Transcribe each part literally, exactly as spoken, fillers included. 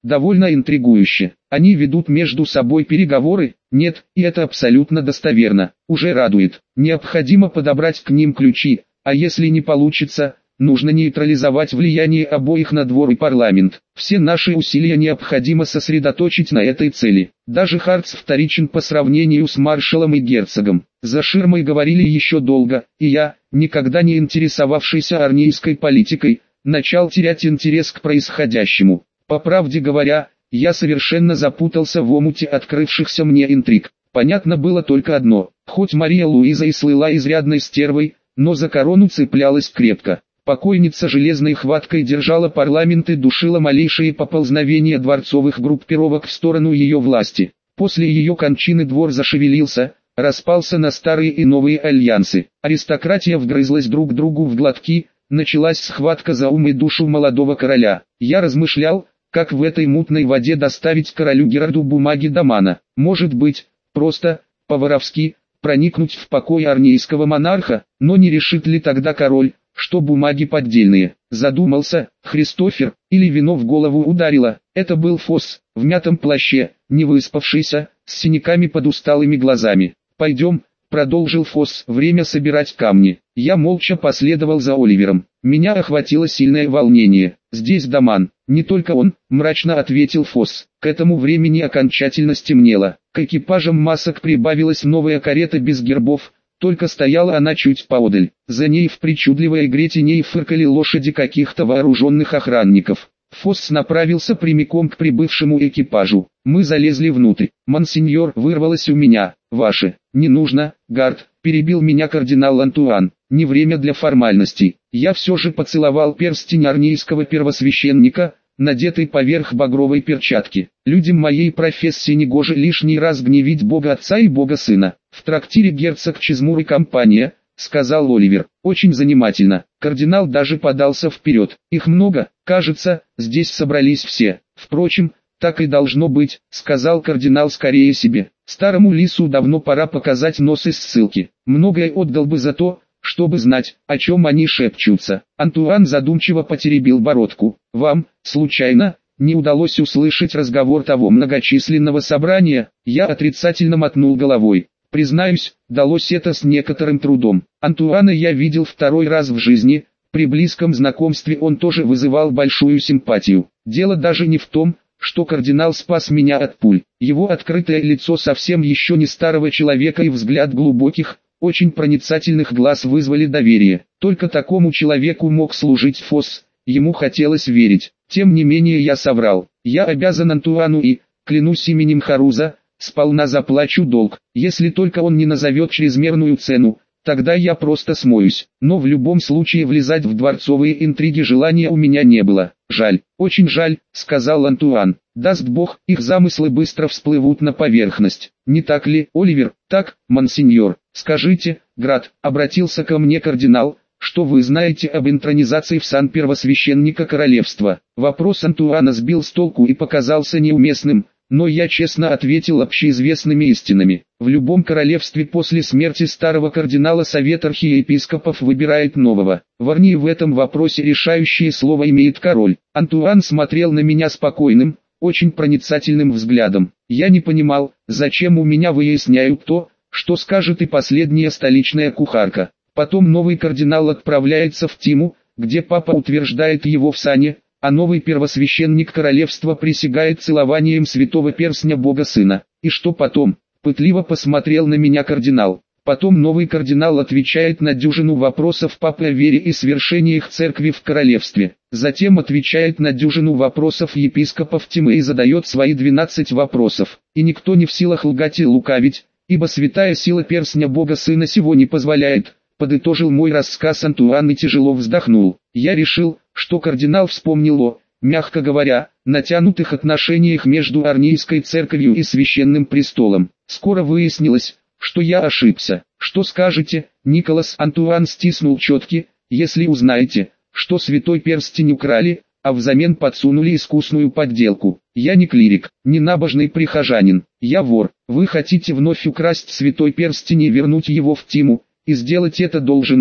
Довольно интригующе. Они ведут между собой переговоры? Нет, и это абсолютно достоверно. Уже радует. Необходимо подобрать к ним ключи, а если не получится, нужно нейтрализовать влияние обоих на двор и парламент. Все наши усилия необходимо сосредоточить на этой цели. Даже Хартс вторичен по сравнению с маршалом и герцогом. За ширмой говорили еще долго, и я, никогда не интересовавшийся армейской политикой, начал терять интерес к происходящему. По правде говоря, я совершенно запутался в омуте открывшихся мне интриг. Понятно было только одно: хоть Мария Луиза и слыла изрядной стервой, но за корону цеплялась крепко. Покойница железной хваткой держала парламент и душила малейшие поползновения дворцовых группировок в сторону ее власти. После ее кончины двор зашевелился, распался на старые и новые альянсы. Аристократия вгрызлась друг другу в глотки, началась схватка за ум и душу молодого короля. Я размышлял, как в этой мутной воде доставить королю Герарду бумаги Дамана. Может быть, просто, по-воровски, проникнуть в покой армейского монарха, но не решит ли тогда король, что бумаги поддельные? Задумался, Христофер, или вино в голову ударило. Это был Фосс, в мятом плаще, не выспавшийся, с синяками под усталыми глазами. «Пойдем», — продолжил Фосс, — «время собирать камни». Я молча последовал за Оливером. Меня охватило сильное волнение. «Здесь Даман». «Не только он», — мрачно ответил Фосс. К этому времени окончательно стемнело. К экипажам масок прибавилась новая карета без гербов, только стояла она чуть поодаль. За ней в причудливой игре теней фыркали лошади каких-то вооруженных охранников. Фосс направился прямиком к прибывшему экипажу. Мы залезли внутрь. «Монсеньор», вырвалось у меня. «Ваше». «Не нужно, Гард», перебил меня кардинал Антуан. «Не время для формальностей». Я все же поцеловал перстень армейского первосвященника, надетый поверх багровой перчатки. Людям моей профессии негоже лишний раз гневить Бога Отца и Бога Сына. «В трактире герцог Чизмур и компания», — сказал Оливер. «Очень занимательно». Кардинал даже подался вперед. «Их много, кажется, здесь собрались все. Впрочем, так и должно быть», — сказал кардинал скорее себе. «Старому лису давно пора показать нос из ссылки. Многое отдал бы за то, чтобы знать, о чем они шепчутся». Антуан задумчиво потеребил бородку. «Вам, случайно, не удалось услышать разговор того многочисленного собрания?» Я отрицательно мотнул головой. Признаюсь, далось это с некоторым трудом. Антуана я видел второй раз в жизни, при близком знакомстве он тоже вызывал большую симпатию. Дело даже не в том, что кардинал спас меня от пуль. Его открытое лицо совсем еще не старого человека и взгляд глубоких, очень проницательных глаз вызвали доверие. Только такому человеку мог служить Фосс, ему хотелось верить. Тем не менее я соврал. Я обязан Антуану и, клянусь именем Харуза, сполна заплачу долг. Если только он не назовет чрезмерную цену, тогда я просто смоюсь. Но в любом случае влезать в дворцовые интриги желания у меня не было. «Жаль, очень жаль», — сказал Антуан. «Даст Бог, их замыслы быстро всплывут на поверхность. Не так ли, Оливер?» «Так, монсеньор». «Скажите, Град», — обратился ко мне кардинал, — «что вы знаете об интронизации в сан первосвященника королевства?» Вопрос Антуана сбил с толку и показался неуместным, но я честно ответил общеизвестными истинами. В любом королевстве после смерти старого кардинала совет архиепископов выбирает нового. В Арнии в этом вопросе решающее слово имеет король. Антуан смотрел на меня спокойным, очень проницательным взглядом. Я не понимал, зачем у меня выясняют то, что скажет и последняя столичная кухарка. Потом новый кардинал отправляется в Тиму, где папа утверждает его в сане, а новый первосвященник королевства присягает целованием святого перстня Бога Сына. И что потом? Пытливо посмотрел на меня кардинал. Потом новый кардинал отвечает на дюжину вопросов папы о вере и свершениях церкви в королевстве. Затем отвечает на дюжину вопросов епископов Тимы и задает свои двенадцать вопросов. И никто не в силах лгать и лукавить, ибо святая сила перстня Бога Сына сего не позволяет. Подытожил мой рассказ Антуан и тяжело вздохнул. Я решил, что кардинал вспомнил о, мягко говоря, натянутых отношениях между Арнийской церковью и священным престолом. Скоро выяснилось, что я ошибся. «Что скажете, Николас?» Антуан стиснул четки. «Если узнаете, что святой перстень украли, а взамен подсунули искусную подделку. Я не клирик, не набожный прихожанин, я вор. Вы хотите вновь украсть святой перстень и вернуть его в Тиму, и сделать это должен я.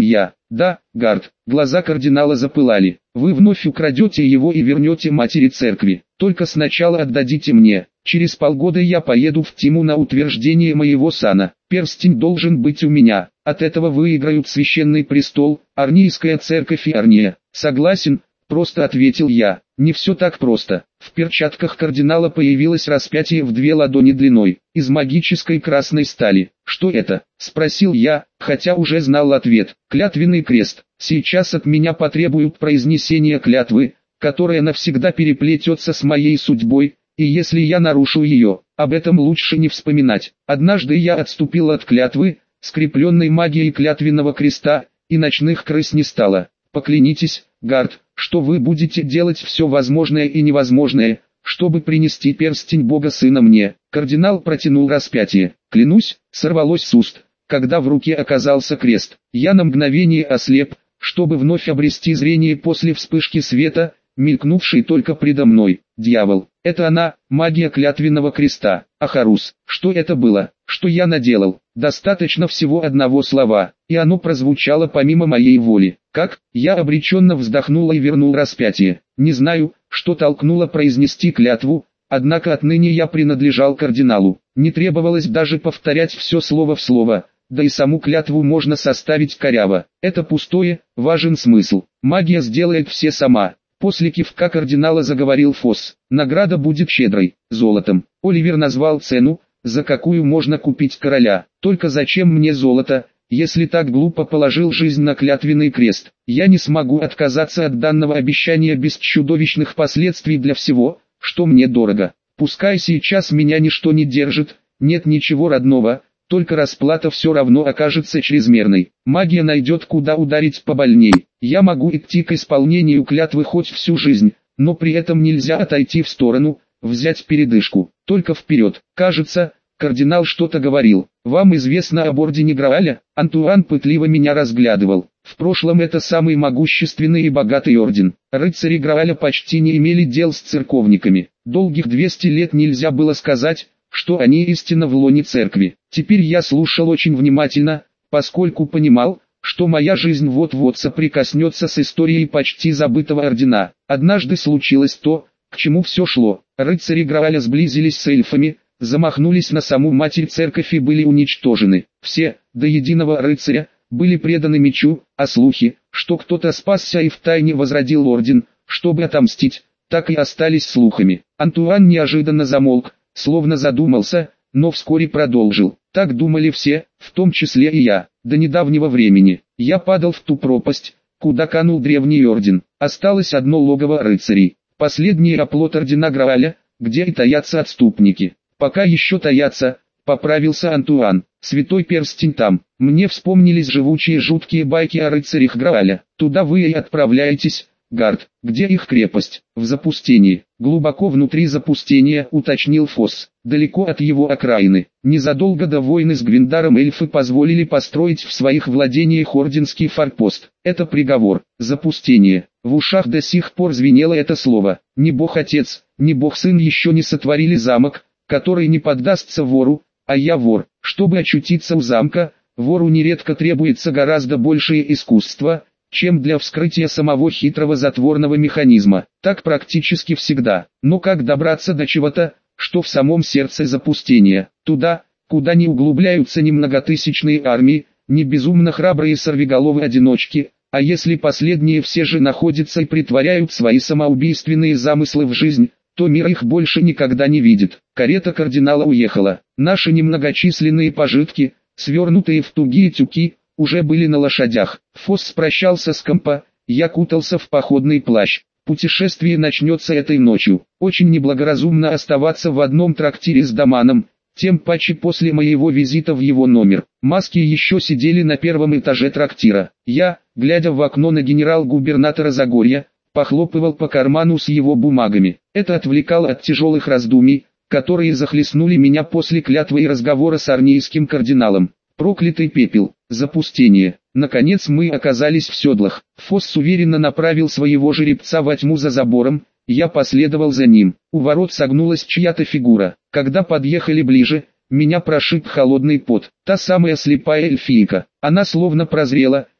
Да, Гард. Глаза кардинала запылали. Вы вновь украдете его и вернете матери церкви. Только сначала отдадите мне. Через полгода я поеду в Тиму на утверждение моего сана. Перстень должен быть у меня. От этого выиграют священный престол, Арнийская церковь и Арния. Согласен, просто ответил я. Не все так просто. В перчатках кардинала появилось распятие в две ладони длиной, из магической красной стали. Что это? Спросил я, хотя уже знал ответ. Клятвенный крест. Сейчас от меня потребуют произнесения клятвы, которая навсегда переплетется с моей судьбой, и если я нарушу ее, об этом лучше не вспоминать. Однажды я отступил от клятвы, скрепленной магией клятвенного креста, и ночных крыс не стало. Поклянитесь, Гард, что вы будете делать все возможное и невозможное, чтобы принести перстень Бога Сына мне. Кардинал протянул распятие. Клянусь, сорвалось с уст, когда в руке оказался крест. Я на мгновение ослеп, чтобы вновь обрести зрение после вспышки света, мелькнувшей только предо мной. Дьявол, это она, магия клятвенного креста. Ахарус, что это было, что я наделал? Достаточно всего одного слова, и оно прозвучало помимо моей воли. Как? Я обреченно вздохнул и вернул распятие. Не знаю, что толкнуло произнести клятву, однако отныне я принадлежал кардиналу. Не требовалось даже повторять все слово в слово, да и саму клятву можно составить коряво. Это пустое, важен смысл. Магия сделает все сама. После кивка кардинала заговорил Фосс. Награда будет щедрой, золотом. Оливер назвал цену, за какую можно купить короля. Только зачем мне золото, если так глупо положил жизнь на клятвенный крест? Я не смогу отказаться от данного обещания без чудовищных последствий для всего, что мне дорого. Пускай сейчас меня ничто не держит, нет ничего родного, только расплата все равно окажется чрезмерной. Магия найдет куда ударить побольней. Я могу идти к исполнению клятвы хоть всю жизнь, но при этом нельзя отойти в сторону, взять передышку, только вперед. Кажется, кардинал что-то говорил. Вам известно об ордене Грааля? Антуан пытливо меня разглядывал. В прошлом это самый могущественный и богатый орден. Рыцари Грааля почти не имели дел с церковниками. Долгих двести лет нельзя было сказать, что они истинно в лоне церкви. Теперь я слушал очень внимательно, поскольку понимал, что моя жизнь вот-вот соприкоснется с историей почти забытого ордена. Однажды случилось то, к чему все шло. Рыцари Грааля сблизились с эльфами, замахнулись на саму Матерь Церковь и были уничтожены. Все, до единого рыцаря, были преданы мечу, а слухи, что кто-то спасся и втайне возродил орден, чтобы отомстить, так и остались слухами. Антуан неожиданно замолк, словно задумался, но вскоре продолжил. Так думали все, в том числе и я. До недавнего времени я падал в ту пропасть, куда канул древний орден. Осталось одно логово рыцарей, последний оплот ордена Грааля, где и таятся отступники. Пока еще таятся, поправился Антуан. Святой перстень там. Мне вспомнились живучие жуткие байки о рыцарях Грааля. Туда вы и отправляетесь, Гард. Где их крепость? В запустении. Глубоко внутри запустения, уточнил Фосс. Далеко от его окраины. Незадолго до войны с Гвиндаром эльфы позволили построить в своих владениях орденский форпост. Это приговор. Запустение. В ушах до сих пор звенело это слово. Ни бог-отец, ни бог-сын еще не сотворили замок, который не поддастся вору, а я вор. Чтобы очутиться у замка, вору нередко требуется гораздо большее искусство, чем для вскрытия самого хитрого затворного механизма. Так практически всегда. Но как добраться до чего-то, что в самом сердце запустения? Туда, куда не углубляются ни многотысячные армии, ни безумно храбрые сорвиголовые одиночки, а если последние все же находятся и притворяют свои самоубийственные замыслы в жизнь, то мир их больше никогда не видит. Карета кардинала уехала. Наши немногочисленные пожитки, свернутые в тугие тюки, уже были на лошадях. Фосс прощался с компа, я кутался в походный плащ. Путешествие начнется этой ночью. Очень неблагоразумно оставаться в одном трактире с Даманом, тем паче после моего визита в его номер. Маски еще сидели на первом этаже трактира. Я, глядя в окно на генерал-губернатора Загорья, похлопывал по карману с его бумагами. Это отвлекало от тяжелых раздумий, которые захлестнули меня после клятвы и разговора с арнийским кардиналом. Проклятый пепел, запустение. Наконец мы оказались в седлах. Фосс уверенно направил своего жеребца во тьму за забором, я последовал за ним. У ворот согнулась чья-то фигура. Когда подъехали ближе, меня прошиб холодный пот. Та самая слепая эльфийка. Она словно прозрела,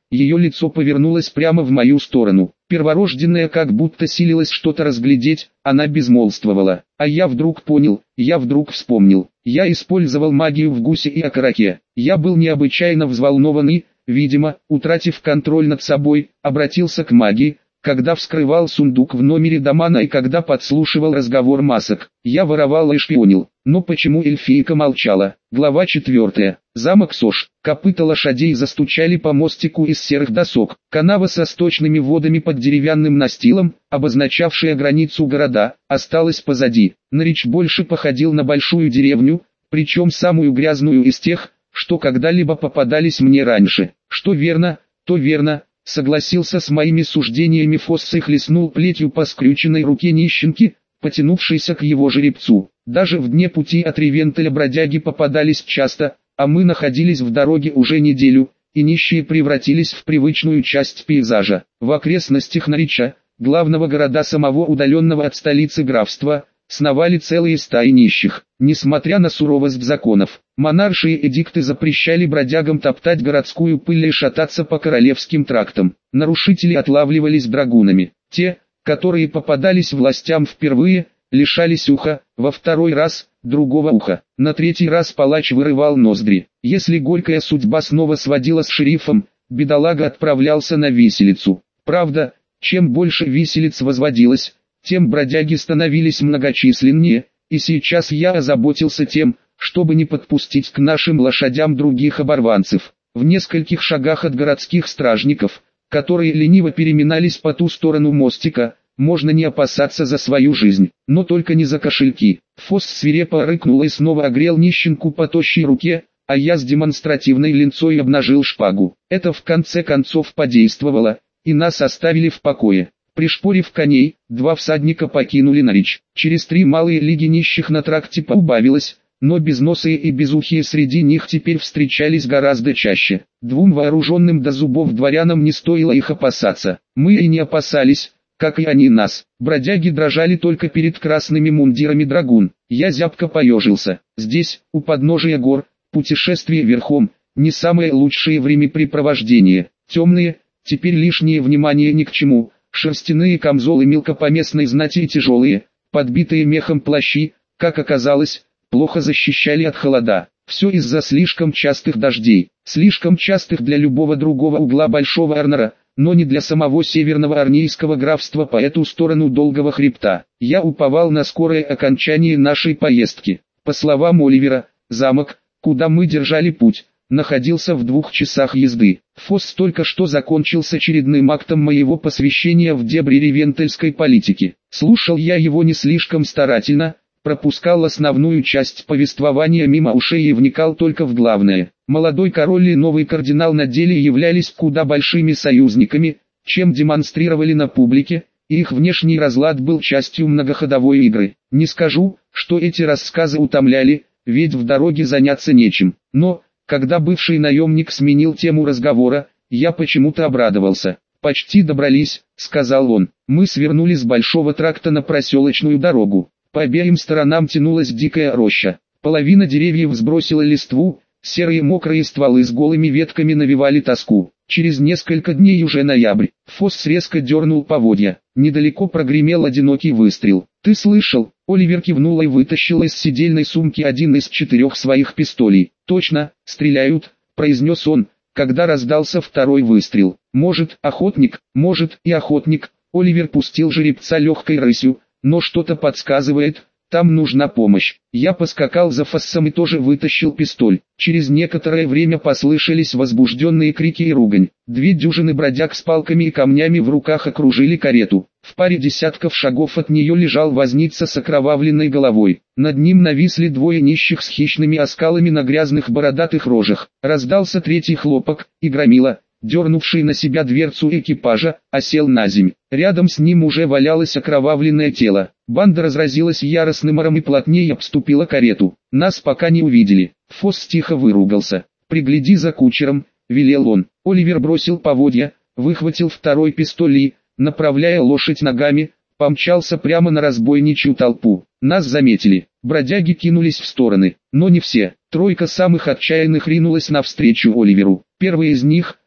ее лицо повернулось прямо в мою сторону. Перворожденная как будто силилась что-то разглядеть, она безмолвствовала. А я вдруг понял, я вдруг вспомнил. Я использовал магию в гусе и окороке. Я был необычайно взволнован и, видимо, утратив контроль над собой, обратился к магии, когда вскрывал сундук в номере Дамана и когда подслушивал разговор масок. Я воровал и шпионил. Но почему эльфийка молчала? Глава четвертая. Замок Сош. Копыта лошадей застучали по мостику из серых досок. Канава со сточными водами под деревянным настилом, обозначавшая границу города, осталась позади. Норич больше походил на большую деревню, причем самую грязную из тех, что когда-либо попадались мне раньше. Что верно, то верно. Согласился с моими суждениями Фосс и хлестнул плетью по скрюченной руке нищенки, потянувшейся к его жеребцу. Даже в дне пути от Ревентеля бродяги попадались часто, а мы находились в дороге уже неделю, и нищие превратились в привычную часть пейзажа. В окрестностях Норича, главного города самого удаленного от столицы графства, сновали целые стаи нищих. Несмотря на суровость законов, монаршие эдикты запрещали бродягам топтать городскую пыль и шататься по королевским трактам. Нарушители отлавливались драгунами. Те, которые попадались властям впервые, лишались уха, во второй раз – другого уха. На третий раз палач вырывал ноздри. Если горькая судьба снова сводила с шерифом, бедолага отправлялся на виселицу. Правда, чем больше виселиц возводилось, тем бродяги становились многочисленнее, и сейчас я озаботился тем, чтобы не подпустить к нашим лошадям других оборванцев. В нескольких шагах от городских стражников, которые лениво переминались по ту сторону мостика, можно не опасаться за свою жизнь, но только не за кошельки. Фосс свирепо рыкнул и снова огрел нищенку по тощей руке, а я с демонстративной линцой обнажил шпагу. Это в конце концов подействовало, и нас оставили в покое. Пришпорив коней, два всадника покинули Норич. Через три малые лиги нищих на тракте поубавилось, но безносые и безухие среди них теперь встречались гораздо чаще. Двум вооруженным до зубов дворянам не стоило их опасаться. Мы и не опасались, как и они нас. Бродяги дрожали только перед красными мундирами драгун. Я зябко поежился. Здесь, у подножия гор, путешествие верхом, не самое лучшее времяпрепровождение. Темные, теперь лишнее внимание ни к чему. Шерстяные камзолы мелкопоместной знати и тяжелые, подбитые мехом плащи, как оказалось, плохо защищали от холода. Все из-за слишком частых дождей, слишком частых для любого другого угла Большого Арнора, но не для самого северного арнейского графства по эту сторону долгого хребта. Я уповал на скорое окончание нашей поездки. По словам Оливера, замок, куда мы держали путь, находился в двух часах езды. Фосс только что закончил с очередным актом моего посвящения в дебри ревентельской политики. Слушал я его не слишком старательно, пропускал основную часть повествования мимо ушей и вникал только в главное. Молодой король и новый кардинал на деле являлись куда большими союзниками, чем демонстрировали на публике, и их внешний разлад был частью многоходовой игры. Не скажу, что эти рассказы утомляли, ведь в дороге заняться нечем, но... Когда бывший наемник сменил тему разговора, я почему-то обрадовался. «Почти добрались», — сказал он. Мы свернули с большого тракта на проселочную дорогу. По обеим сторонам тянулась дикая роща. Половина деревьев сбросила листву, серые мокрые стволы с голыми ветками навевали тоску. Через несколько дней уже ноябрь. Фосс резко дернул поводья. Недалеко прогремел одинокий выстрел. «Ты слышал?» Оливер кивнул и вытащил из сидельной сумки один из четырех своих пистолей. «Точно, стреляют», — произнес он, когда раздался второй выстрел. «Может, охотник, может и охотник». Оливер пустил жеребца легкой рысью, но что-то подсказывает, там нужна помощь. Я поскакал за Фоссом и тоже вытащил пистоль. Через некоторое время послышались возбужденные крики и ругань. Две дюжины бродяг с палками и камнями в руках окружили карету. В паре десятков шагов от нее лежал возница с окровавленной головой. Над ним нависли двое нищих с хищными оскалами на грязных бородатых рожах. Раздался третий хлопок, и громила, дернувший на себя дверцу экипажа, осел на земь. Рядом с ним уже валялось окровавленное тело. Банда разразилась яростным ором и плотнее обступила карету. Нас пока не увидели. Фосс тихо выругался. «Пригляди за кучером», — велел он. Оливер бросил поводья, выхватил второй пистоль и, направляя лошадь ногами, помчался прямо на разбойничью толпу. Нас заметили. Бродяги кинулись в стороны, но не все. Тройка самых отчаянных ринулась навстречу Оливеру. Первый из них,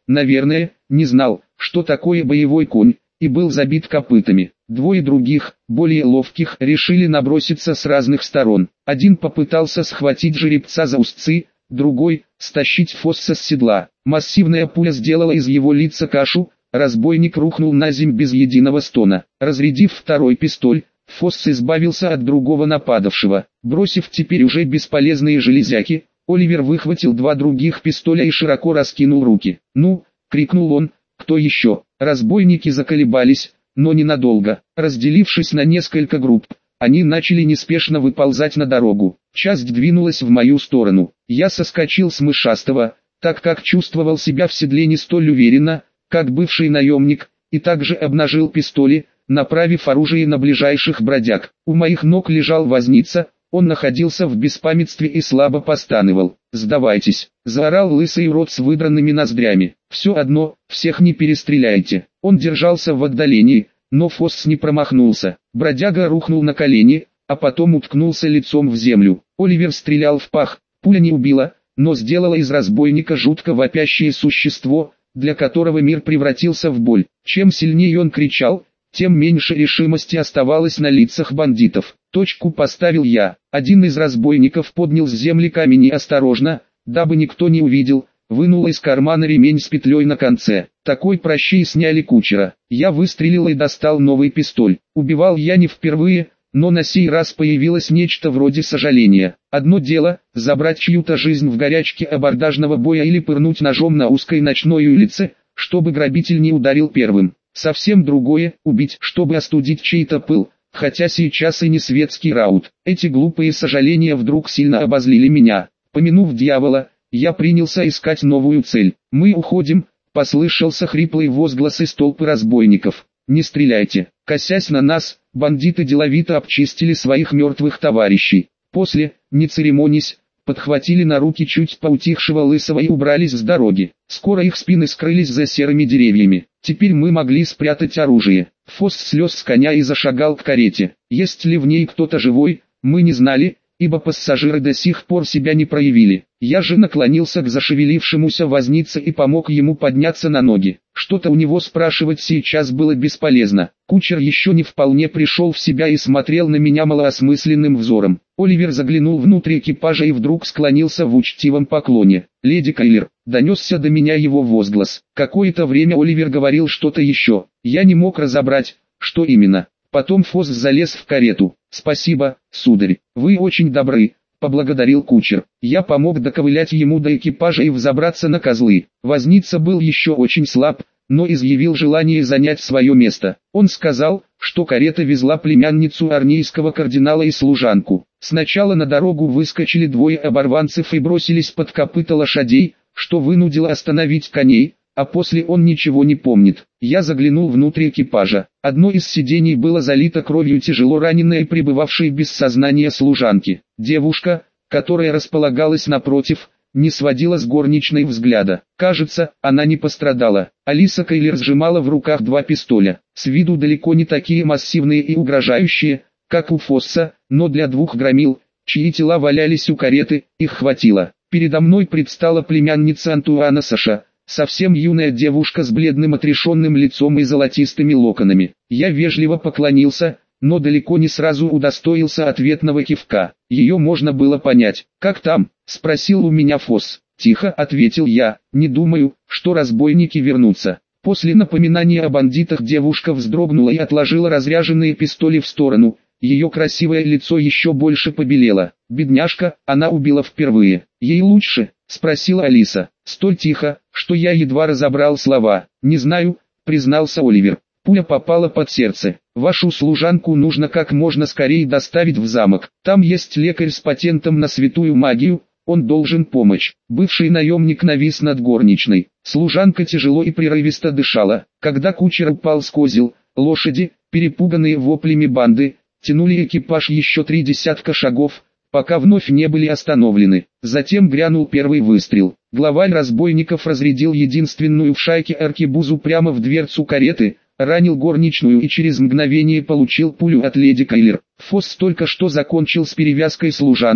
наверное, не знал, что такое боевой конь, и был забит копытами. Двое других, более ловких, решили наброситься с разных сторон. Один попытался схватить жеребца за узцы, другой – стащить Фосса с седла. Массивная пуля сделала из его лица кашу, разбойник рухнул на земь без единого стона. Разрядив второй пистоль, Фосс избавился от другого нападавшего. Бросив теперь уже бесполезные железяки, Оливер выхватил два других пистоля и широко раскинул руки. «Ну!» — крикнул он. «Кто еще?» Разбойники заколебались, но ненадолго. Разделившись на несколько групп, они начали неспешно выползать на дорогу. Часть двинулась в мою сторону. Я соскочил с мышастого, так как чувствовал себя в седле не столь уверенно, как бывший наемник, и также обнажил пистоли, направив оружие на ближайших бродяг. У моих ног лежал возница, он находился в беспамятстве и слабо постановал. «Сдавайтесь!» — заорал лысый урод с выдранными ноздрями. «Все одно, всех не перестреляйте!» Он держался в отдалении, но Фосс не промахнулся. Бродяга рухнул на колени, а потом уткнулся лицом в землю. Оливер стрелял в пах, пуля не убила, но сделала из разбойника жутко вопящее существо, для которого мир превратился в боль. Чем сильнее он кричал, тем меньше решимости оставалось на лицах бандитов. Точку поставил я. Один из разбойников поднял с земли камень и осторожно, дабы никто не увидел, вынул из кармана ремень с петлей на конце. Такой прощей сняли кучера. Я выстрелил и достал новый пистоль. Убивал я не впервые, но на сей раз появилось нечто вроде сожаления. Одно дело – забрать чью-то жизнь в горячке абордажного боя или пырнуть ножом на узкой ночной улице, чтобы грабитель не ударил первым. Совсем другое – убить, чтобы остудить чей-то пыл, хотя сейчас и не светский раут. Эти глупые сожаления вдруг сильно обозлили меня. Помянув дьявола, я принялся искать новую цель. «Мы уходим», – послышался хриплый возглас из толпы разбойников. «Не стреляйте!» Косясь на нас, бандиты деловито обчистили своих мертвых товарищей. После, не церемонясь, подхватили на руки чуть поутихшего лысого и убрались с дороги. Скоро их спины скрылись за серыми деревьями. Теперь мы могли спрятать оружие. Фосс слез с коня и зашагал к карете. Есть ли в ней кто-то живой, мы не знали, ибо пассажиры до сих пор себя не проявили. Я же наклонился к зашевелившемуся вознице и помог ему подняться на ноги. Что-то у него спрашивать сейчас было бесполезно. Кучер еще не вполне пришел в себя и смотрел на меня малоосмысленным взором. Оливер заглянул внутрь экипажа и вдруг склонился в учтивом поклоне. «Леди Кайлер», — донесся до меня его возглас. Какое-то время Оливер говорил что-то еще. Я не мог разобрать, что именно. Потом Фосс залез в карету. «Спасибо, сударь, вы очень добры», — поблагодарил кучер. Я помог доковылять ему до экипажа и взобраться на козлы. Возница был еще очень слаб, но изъявил желание занять свое место. Он сказал, что карета везла племянницу армейского кардинала и служанку. Сначала на дорогу выскочили двое оборванцев и бросились под копыта лошадей, что вынудило остановить коней, а после он ничего не помнит. Я заглянул внутрь экипажа. Одно из сидений было залито кровью тяжело раненой и пребывавшей без сознания служанки. Девушка, которая располагалась напротив, не сводила с горничной взгляда. Кажется, она не пострадала. Алиса Кайлер сжимала в руках два пистоля. С виду далеко не такие массивные и угрожающие, как у Фосса, но для двух громил, чьи тела валялись у кареты, их хватило. Передо мной предстала племянница Антуана Саша, совсем юная девушка с бледным отрешенным лицом и золотистыми локонами. Я вежливо поклонился, но далеко не сразу удостоился ответного кивка. Ее можно было понять. «Как там?» — спросил у меня Фосс. «Тихо», — ответил я, — «не думаю, что разбойники вернутся». После напоминания о бандитах девушка вздрогнула и отложила разряженные пистоли в сторону. Ее красивое лицо еще больше побелело. «Бедняжка, она убила впервые. Ей лучше?» — спросила Алиса. Столь тихо, что я едва разобрал слова. «Не знаю», — признался Оливер. «Пуля попала под сердце. Вашу служанку нужно как можно скорее доставить в замок. Там есть лекарь с патентом на святую магию, он должен помочь». Бывший наемник навис над горничной. Служанка тяжело и прерывисто дышала. Когда кучер упал с козел, лошади, перепуганные воплями банды, тянули экипаж еще три десятка шагов, пока вновь не были остановлены. Затем грянул первый выстрел. Главарь разбойников разрядил единственную в шайке аркебузу прямо в дверцу кареты, ранил горничную и через мгновение получил пулю от леди Кайлер. Фосс только что закончил с перевязкой служанки,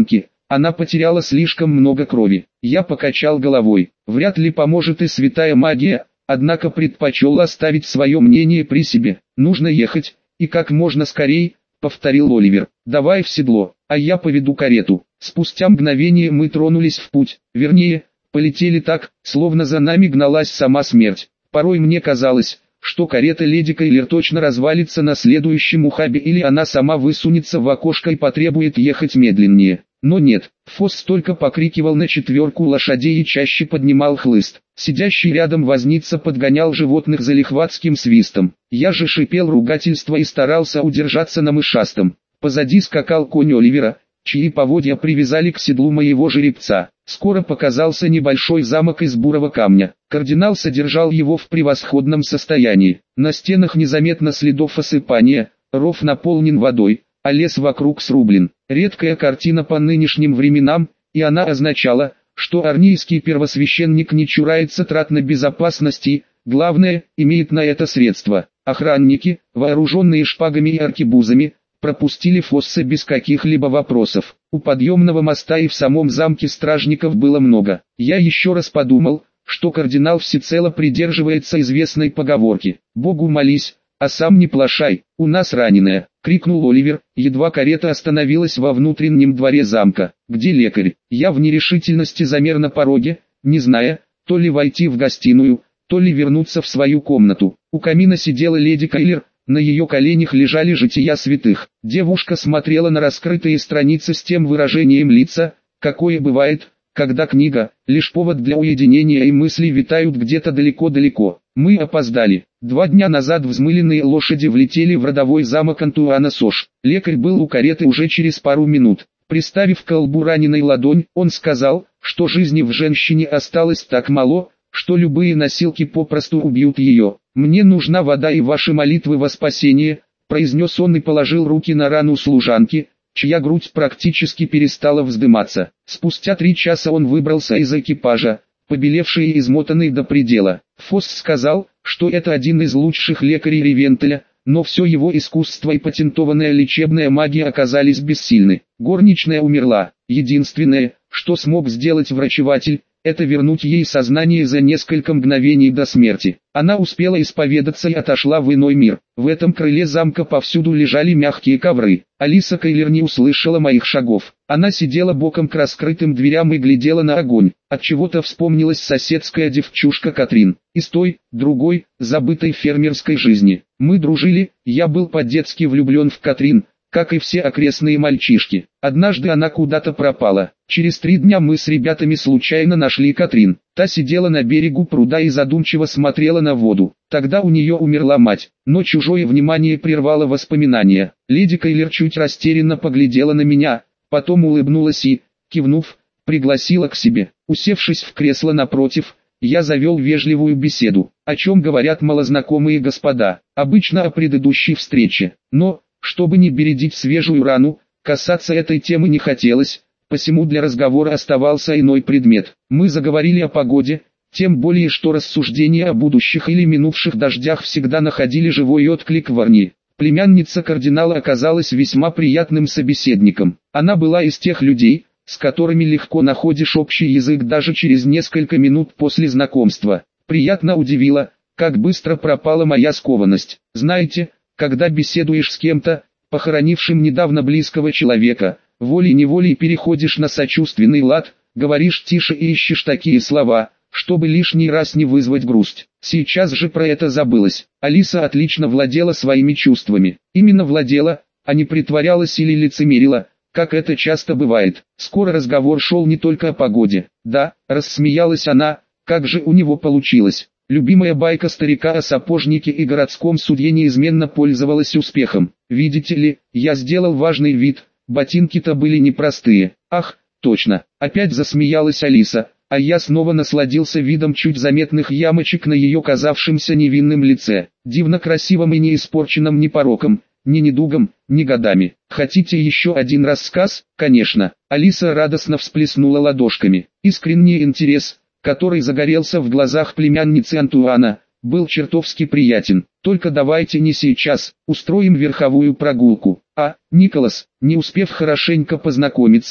Она потеряла слишком много крови. Я покачал головой. Вряд ли поможет и святая магия, однако предпочел оставить свое мнение при себе. Нужно ехать, и как можно скорей, повторил Оливер. Давай в седло, а я поведу карету. Спустя мгновение мы тронулись в путь, вернее, полетели так, словно за нами гналась сама смерть. Порой мне казалось, что карета леди Кейлер точно развалится на следующем ухабе или она сама высунется в окошко и потребует ехать медленнее. Но нет, Фосс только покрикивал на четверку лошадей и чаще поднимал хлыст. Сидящий рядом возница подгонял животных залихватским свистом. Я же шипел ругательство и старался удержаться на мышастом. Позади скакал конь Оливера, чьи поводья привязали к седлу моего жеребца. Скоро показался небольшой замок из бурого камня. Кардинал содержал его в превосходном состоянии. На стенах незаметно следов осыпания, ров наполнен водой, а лес вокруг срублен. Редкая картина по нынешним временам, и она означала, что арнийский первосвященник не чурается трат на безопасности, главное, имеет на это средства. Охранники, вооруженные шпагами и аркебузами, пропустили Фосса без каких-либо вопросов. У подъемного моста и в самом замке стражников было много. Я еще раз подумал, что кардинал всецело придерживается известной поговорки «Богу молись, а сам не плашай, у нас раненая», — крикнул Оливер, едва карета остановилась во внутреннем дворе замка. «Где лекарь?» Я в нерешительности замер на пороге, не зная, то ли войти в гостиную, то ли вернуться в свою комнату. У камина сидела леди Кейлер, на ее коленях лежали жития святых. Девушка смотрела на раскрытые страницы с тем выражением лица, какое бывает, когда книга — лишь повод для уединения и мысли витают где-то далеко-далеко. Мы опоздали. Два дня назад взмыленные лошади влетели в родовой замок Антуана Сош. Лекарь был у кареты уже через пару минут. Приставив к колбу раненой ладонь, он сказал, что жизни в женщине осталось так мало, что любые носилки попросту убьют ее. «Мне нужна вода и ваши молитвы во спасение», — произнес он и положил руки на рану служанки, чья грудь практически перестала вздыматься. Спустя три часа он выбрался из экипажа, побелевший и измотанный до предела. Фосс сказал, что это один из лучших лекарей Ревентеля, но все его искусство и патентованная лечебная магия оказались бессильны. Горничная умерла. Единственное, что смог сделать врачеватель, это вернуть ей сознание за несколько мгновений до смерти. Она успела исповедаться и отошла в иной мир. В этом крыле замка повсюду лежали мягкие ковры. Алиса Кейлер не услышала моих шагов. Она сидела боком к раскрытым дверям и глядела на огонь. Отчего-то вспомнилась соседская девчушка Катрин. Из той, другой, забытой фермерской жизни. Мы дружили, я был по-детски влюблен в Катрин, как и все окрестные мальчишки. Однажды она куда-то пропала. Через три дня мы с ребятами случайно нашли Катрин. Та сидела на берегу пруда и задумчиво смотрела на воду. Тогда у нее умерла мать, но чужое внимание прервало воспоминания. Леди Кейлер чуть растерянно поглядела на меня, потом улыбнулась и, кивнув, пригласила к себе. Усевшись в кресло напротив, я завел вежливую беседу. О чем говорят малознакомые господа? Обычно о предыдущей встрече. Но, чтобы не бередить свежую рану, касаться этой темы не хотелось, посему для разговора оставался иной предмет. Мы заговорили о погоде, тем более что рассуждения о будущих или минувших дождях всегда находили живой отклик в Арни. Племянница кардинала оказалась весьма приятным собеседником. Она была из тех людей, с которыми легко находишь общий язык даже через несколько минут после знакомства. Приятно удивило, как быстро пропала моя скованность. Знаете, когда беседуешь с кем-то, похоронившим недавно близкого человека, волей-неволей переходишь на сочувственный лад, говоришь тише и ищешь такие слова, чтобы лишний раз не вызвать грусть. Сейчас же про это забылось. Алиса отлично владела своими чувствами. Именно владела, а не притворялась или лицемерила, как это часто бывает. Скоро разговор шел не только о погоде. Да, рассмеялась она, как же у него получилось. Любимая байка старика о сапожнике и городском судье неизменно пользовалась успехом. Видите ли, я сделал важный вид, ботинки-то были непростые. Ах, точно, опять засмеялась Алиса, а я снова насладился видом чуть заметных ямочек на ее казавшемся невинном лице. Дивно красивым и не испорченным ни пороком, ни недугом, ни годами. Хотите еще один рассказ? Конечно. Алиса радостно всплеснула ладошками. Искренний интерес, который загорелся в глазах племянницы Антуана, был чертовски приятен. Только давайте не сейчас, устроим верховую прогулку. А, Николас, не успев хорошенько познакомиться,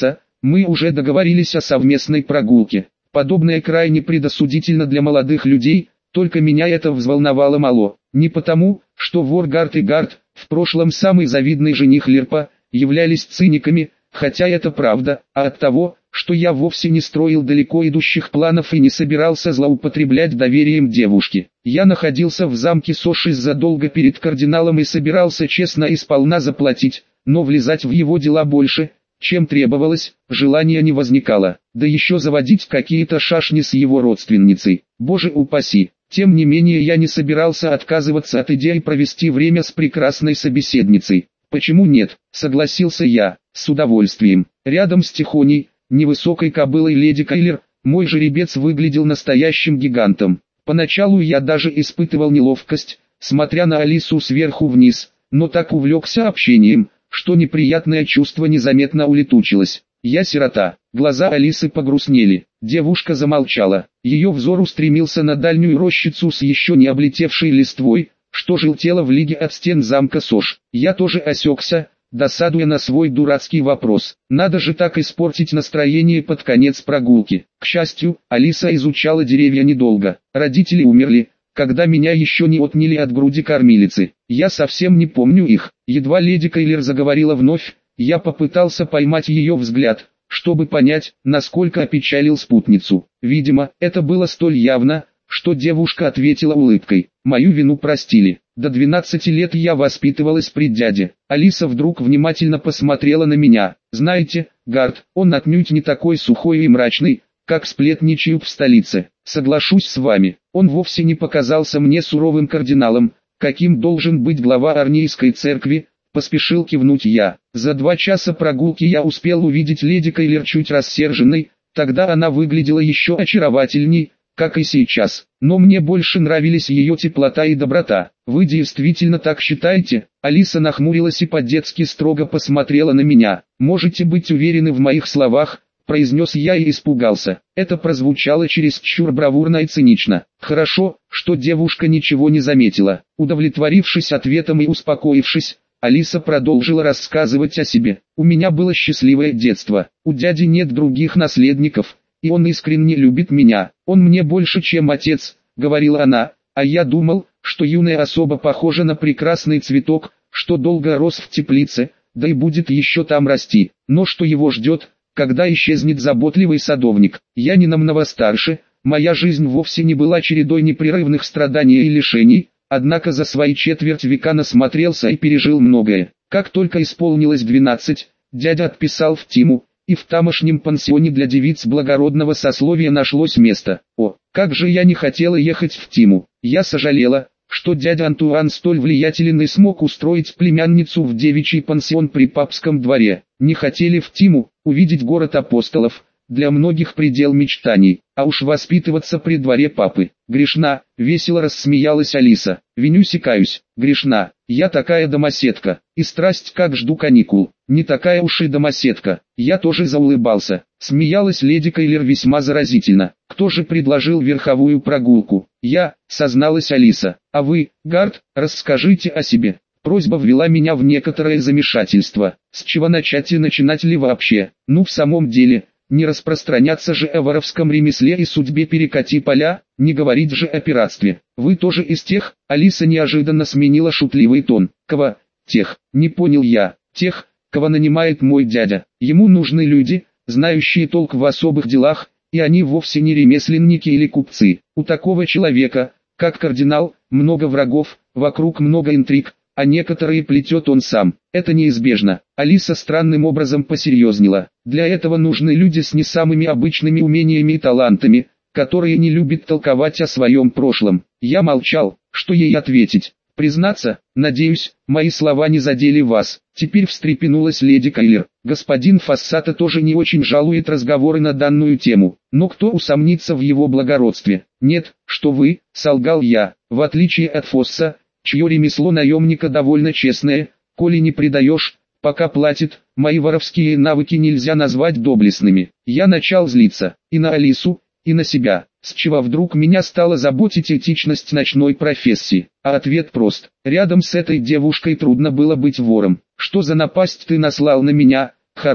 Мы уже договорились о совместной прогулке. Подобное крайне предосудительно для молодых людей, только меня это взволновало мало. Не потому, что вор Гарт и Гарт, в прошлом самый завидный жених Лерпа, являлись циниками, хотя это правда, а от того, что я вовсе не строил далеко идущих планов и не собирался злоупотреблять доверием девушки. Я находился в замке Сошис задолго перед кардиналом и собирался честно и сполна заплатить, но влезать в его дела больше, чем требовалось, желания не возникало, да еще заводить какие-то шашни с его родственницей. Боже упаси! Тем не менее я не собирался отказываться от идеи провести время с прекрасной собеседницей. Почему нет, согласился я, с удовольствием. Рядом с Тихоней, невысокой кобылой леди Кайлер, мой жеребец выглядел настоящим гигантом. Поначалу я даже испытывал неловкость, смотря на Алису сверху вниз, но так увлекся общением, что неприятное чувство незаметно улетучилось. Я сирота. Глаза Алисы погрустнели. Девушка замолчала. Ее взор устремился на дальнюю рощицу с еще не облетевшей листвой, что желтело в лиге от стен замка Сош. Я тоже осекся, досадуя на свой дурацкий вопрос. Надо же так испортить настроение под конец прогулки. К счастью, Алиса изучала деревья недолго. Родители умерли, когда меня еще не отняли от груди кормилицы. Я совсем не помню их. Едва леди Кайлер заговорила вновь, я попытался поймать ее взгляд, чтобы понять, насколько опечалил спутницу. Видимо, это было столь явно, что девушка ответила улыбкой. Мою вину простили. До двенадцати лет я воспитывалась при дяде. Алиса вдруг внимательно посмотрела на меня. Знаете, Гарт, он отнюдь не такой сухой и мрачный, как сплетничают в столице. Соглашусь с вами, он вовсе не показался мне суровым кардиналом, каким должен быть глава Арнийской церкви. Поспешил кивнуть я. За два часа прогулки я успел увидеть леди Кайлер чуть рассерженной, тогда она выглядела еще очаровательней, как и сейчас. Но мне больше нравились ее теплота и доброта. Вы действительно так считаете? Алиса нахмурилась и по-детски строго посмотрела на меня. Можете быть уверены в моих словах, произнес я и испугался. Это прозвучало чересчур бравурно и цинично. Хорошо, что девушка ничего не заметила. Удовлетворившись ответом и успокоившись, Алиса продолжила рассказывать о себе. У меня было счастливое детство. У дяди нет других наследников, и он искренне любит меня. Он мне больше, чем отец, говорила она, а я думал, что юная особа похожа на прекрасный цветок, что долго рос в теплице, да и будет еще там расти. Но что его ждет, когда исчезнет заботливый садовник? Я не намного старше, моя жизнь вовсе не была чередой непрерывных страданий и лишений, однако за свои четверть века насмотрелся и пережил многое. Как только исполнилось двенадцать, дядя отписал в Тиму, и в тамошнем пансионе для девиц благородного сословия нашлось место. О, как же я не хотела ехать в Тиму. Я сожалела, что дядя Антуан столь влиятелен и смог устроить племянницу в девичий пансион при папском дворе. Не хотели в Тиму, увидеть город апостолов, для многих предел мечтаний, а уж воспитываться при дворе папы. Грешна, весело рассмеялась Алиса. Винюсь и каюсь, грешна, я такая домоседка, и страсть как жду каникул. Не такая уж и домоседка. Я тоже заулыбался. Смеялась леди Кайлер весьма заразительно. Кто же предложил верховую прогулку? Я, созналась Алиса. А вы, Гарт, расскажите о себе. Просьба ввела меня в некоторое замешательство. С чего начать и начинать ли вообще? Ну в самом деле, не распространяться же о воровском ремесле и судьбе перекати поля, не говорить же о пиратстве. Вы тоже из тех? Алиса неожиданно сменила шутливый тон. Кого? Тех, не понял я. Тех, кого нанимает мой дядя. Ему нужны люди, знающие толк в особых делах, и они вовсе не ремесленники или купцы. У такого человека, как кардинал, много врагов, вокруг много интриг, а некоторые плетет он сам. Это неизбежно. Алиса странным образом посерьезнела. Для этого нужны люди с не самыми обычными умениями и талантами, которые не любят толковать о своем прошлом. Я молчал, что ей ответить. Признаться, надеюсь, мои слова не задели вас. Теперь встрепенулась леди Кайлер. Господин Фассата тоже не очень жалует разговоры на данную тему. Но кто усомнится в его благородстве? Нет, что вы, солгал я, в отличие от Фосса, чье ремесло наемника довольно честное, коли не предаешь, пока платит, мои воровские навыки нельзя назвать доблестными. Я начал злиться, и на Алису, и на себя. С чего вдруг меня стала заботить этичность ночной профессии? А ответ прост. Рядом с этой девушкой трудно было быть вором. Что за напасть ты наслал на меня, Харус?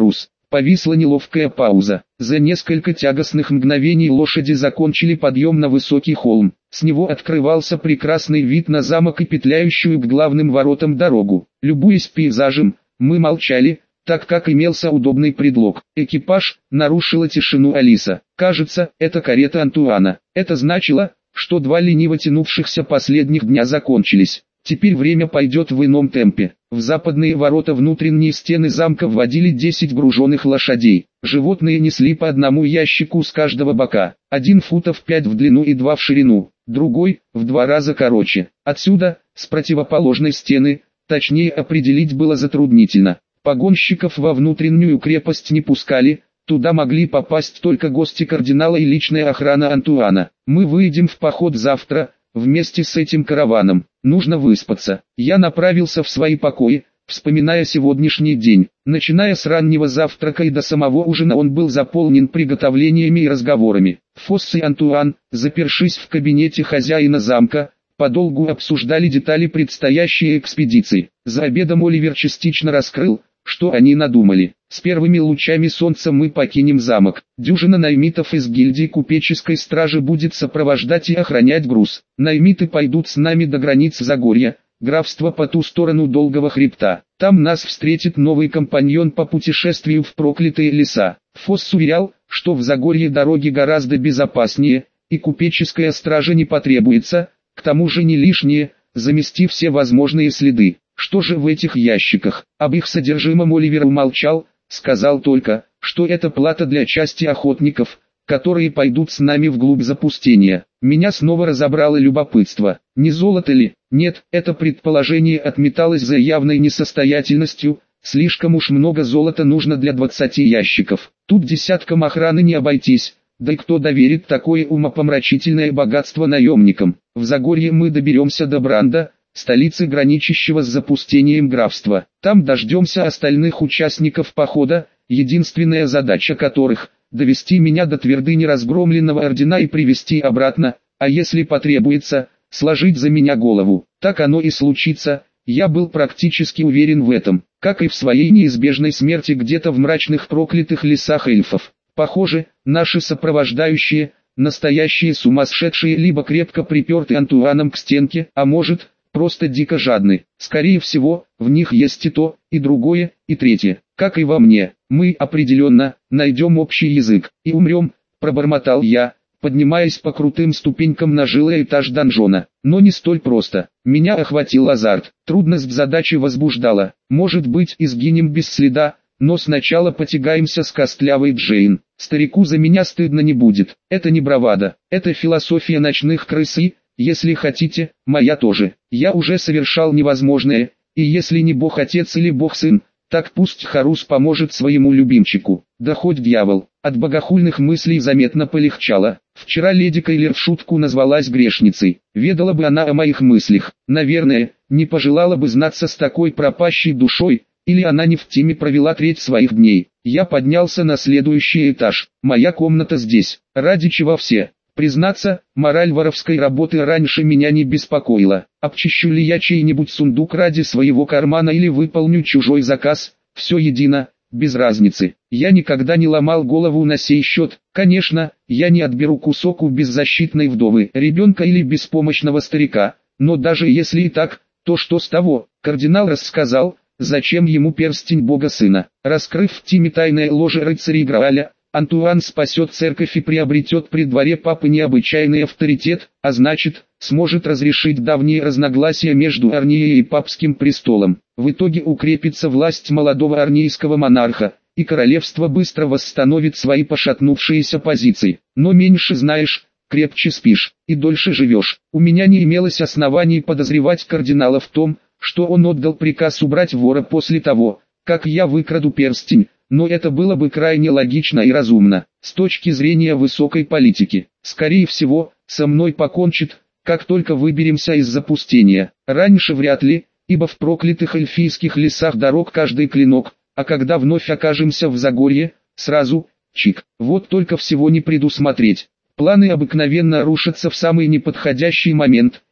Повисла неловкая пауза. За несколько тягостных мгновений лошади закончили подъем на высокий холм. С него открывался прекрасный вид на замок и петляющую к главным воротам дорогу. Любуясь пейзажем, мы молчали, так как имелся удобный предлог. Экипаж, нарушила тишину Алиса. Кажется, это карета Антуана. Это значило, что два лениво тянувшихся последних дня закончились. Теперь время пойдет в ином темпе. В западные ворота внутренние стены замка вводили десять груженных лошадей. Животные несли по одному ящику с каждого бока. Один футов пять в длину и два в ширину, другой, в два раза короче. Отсюда, с противоположной стены, точнее определить было затруднительно. Погонщиков во внутреннюю крепость не пускали, туда могли попасть только гости кардинала и личная охрана Антуана. Мы выйдем в поход завтра, вместе с этим караваном. Нужно выспаться. Я направился в свои покои, вспоминая сегодняшний день. Начиная с раннего завтрака и до самого ужина он был заполнен приготовлениями и разговорами. Фосс и Антуан, запершись в кабинете хозяина замка, подолгу обсуждали детали предстоящей экспедиции. За обедом Оливер частично раскрыл, что они надумали. С первыми лучами солнца мы покинем замок. Дюжина наймитов из гильдии купеческой стражи будет сопровождать и охранять груз. Наймиты пойдут с нами до границ Загорья, графства по ту сторону Долгого хребта. Там нас встретит новый компаньон по путешествию в проклятые леса. Фосс уверял, что в Загорье дороги гораздо безопаснее, и купеческая стража не потребуется, к тому же не лишнее, замести все возможные следы. Что же в этих ящиках? Об их содержимом Оливер умолчал, сказал только, что это плата для части охотников, которые пойдут с нами вглубь запустения. Меня снова разобрало любопытство. Не золото ли? Нет, это предположение отметалось за явной несостоятельностью, слишком уж много золота нужно для двадцати ящиков. Тут десяткам охраны не обойтись, да и кто доверит такое умопомрачительное богатство наемникам? В Загорье мы доберемся до Бранда, столицы граничащего с запустением графства. Там дождемся остальных участников похода, единственная задача которых – довести меня до твердыни разгромленного ордена и привести обратно, а если потребуется, сложить за меня голову. Так оно и случится, я был практически уверен в этом, как и в своей неизбежной смерти где-то в мрачных проклятых лесах эльфов. Похоже, наши сопровождающие, настоящие сумасшедшие либо крепко приперты Антуаном к стенке, а может, просто дико жадны. Скорее всего, в них есть и то, и другое, и третье. Как и во мне, мы определенно найдем общий язык и умрем, пробормотал я, поднимаясь по крутым ступенькам на жилой этаж донжона. Но не столь просто. Меня охватил азарт. Трудность задачи возбуждала. Может быть, и сгинем без следа, но сначала потягаемся с костлявой Джейн. Старику за меня стыдно не будет. Это не бравада, это философия ночных крыс и, если хотите, моя тоже. Я уже совершал невозможное, и если не бог-отец или бог-сын, так пусть Харус поможет своему любимчику. Да хоть дьявол. От богохульных мыслей заметно полегчало. Вчера леди Кейлер в шутку назвалась грешницей. Ведала бы она о моих мыслях. Наверное, не пожелала бы знаться с такой пропащей душой, или она не в теме провела треть своих дней. Я поднялся на следующий этаж. Моя комната здесь. Ради чего все? Признаться, мораль воровской работы раньше меня не беспокоила. Обчищу ли я чей-нибудь сундук ради своего кармана или выполню чужой заказ, все едино, без разницы. Я никогда не ломал голову на сей счет. Конечно, я не отберу кусок у беззащитной вдовы, ребенка или беспомощного старика, но даже если и так, то что с того? Кардинал рассказал, зачем ему перстень бога сына. Раскрыв в Тиме тайное ложе рыцарей Грааля, Антуан спасет церковь и приобретет при дворе папы необычайный авторитет, а значит, сможет разрешить давние разногласия между Арнией и папским престолом. В итоге укрепится власть молодого арнийского монарха, и королевство быстро восстановит свои пошатнувшиеся позиции. Но меньше знаешь, крепче спишь, и дольше живешь. У меня не имелось оснований подозревать кардинала в том, что он отдал приказ убрать вора после того, как я выкраду перстень. Но это было бы крайне логично и разумно, с точки зрения высокой политики. Скорее всего, со мной покончит, как только выберемся из запустения. Раньше вряд ли, ибо в проклятых эльфийских лесах дорог каждый клинок, а когда вновь окажемся в Загорье, сразу, чик. Вот только всего не предусмотреть. Планы обыкновенно рушатся в самый неподходящий момент,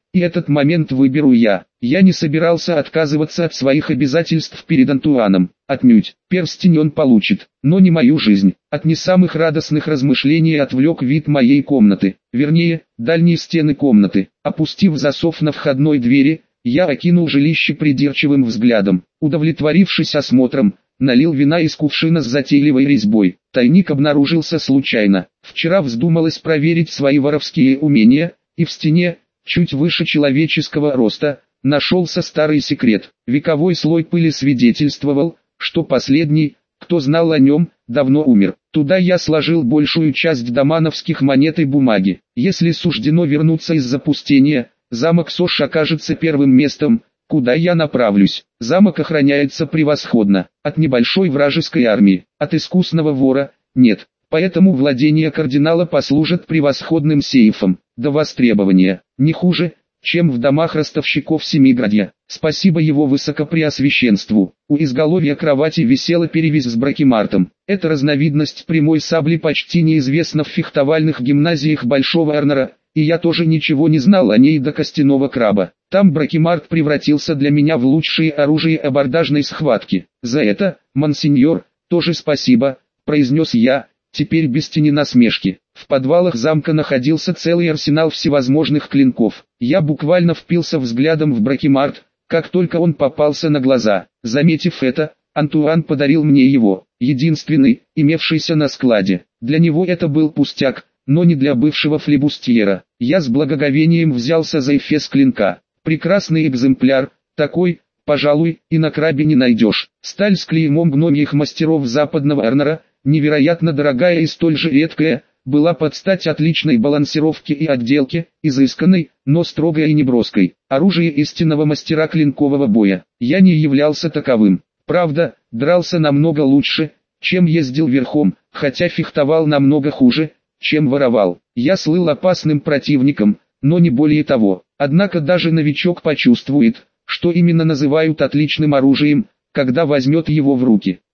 и этот момент выберу я. Я не собирался отказываться от своих обязательств перед Антуаном. Отнюдь, перстень он получит, но не мою жизнь. От не самых радостных размышлений отвлек вид моей комнаты, вернее, дальние стены комнаты. Опустив засов на входной двери, я окинул жилище придирчивым взглядом. Удовлетворившись осмотром, налил вина из кувшина с затейливой резьбой. Тайник обнаружился случайно. Вчера вздумалось проверить свои воровские умения, и в стене, чуть выше человеческого роста, нашелся старый секрет. Вековой слой пыли свидетельствовал, что последний, кто знал о нем, давно умер. Туда я сложил большую часть домановских монет и бумаги. Если суждено вернуться из запустения, замок Сош окажется первым местом, куда я направлюсь. Замок охраняется превосходно, от небольшой вражеской армии, от искусного вора – нет. Поэтому владения кардинала послужат превосходным сейфом, до востребования, не хуже, чем в домах ростовщиков Семиградья. Спасибо его высокопреосвященству. У изголовья кровати висела перевязь с бракемартом. Эта разновидность прямой сабли почти неизвестна в фехтовальных гимназиях Большого Эрнера, и я тоже ничего не знал о ней до костяного краба. Там бракемарт превратился для меня в лучшее оружие абордажной схватки. За это, монсеньор, тоже спасибо, произнес я, теперь без тени насмешки. В подвалах замка находился целый арсенал всевозможных клинков. Я буквально впился взглядом в бракемарт, как только он попался на глаза. Заметив это, Антуан подарил мне его, единственный, имевшийся на складе. Для него это был пустяк, но не для бывшего флебустьера. Я с благоговением взялся за эфес клинка. Прекрасный экземпляр, такой, пожалуй, и на крабе не найдешь. Сталь с клеймом гномьих мастеров западного Эрнера, невероятно дорогая и столь же редкая, была под стать отличной балансировке и отделке, изысканной, но строгой и неброской. Оружие истинного мастера клинкового боя. Я не являлся таковым. Правда, дрался намного лучше, чем ездил верхом, хотя фехтовал намного хуже, чем воровал. Я слыл опасным противником, но не более того. Однако даже новичок почувствует, что именно называют отличным оружием, когда возьмет его в руки.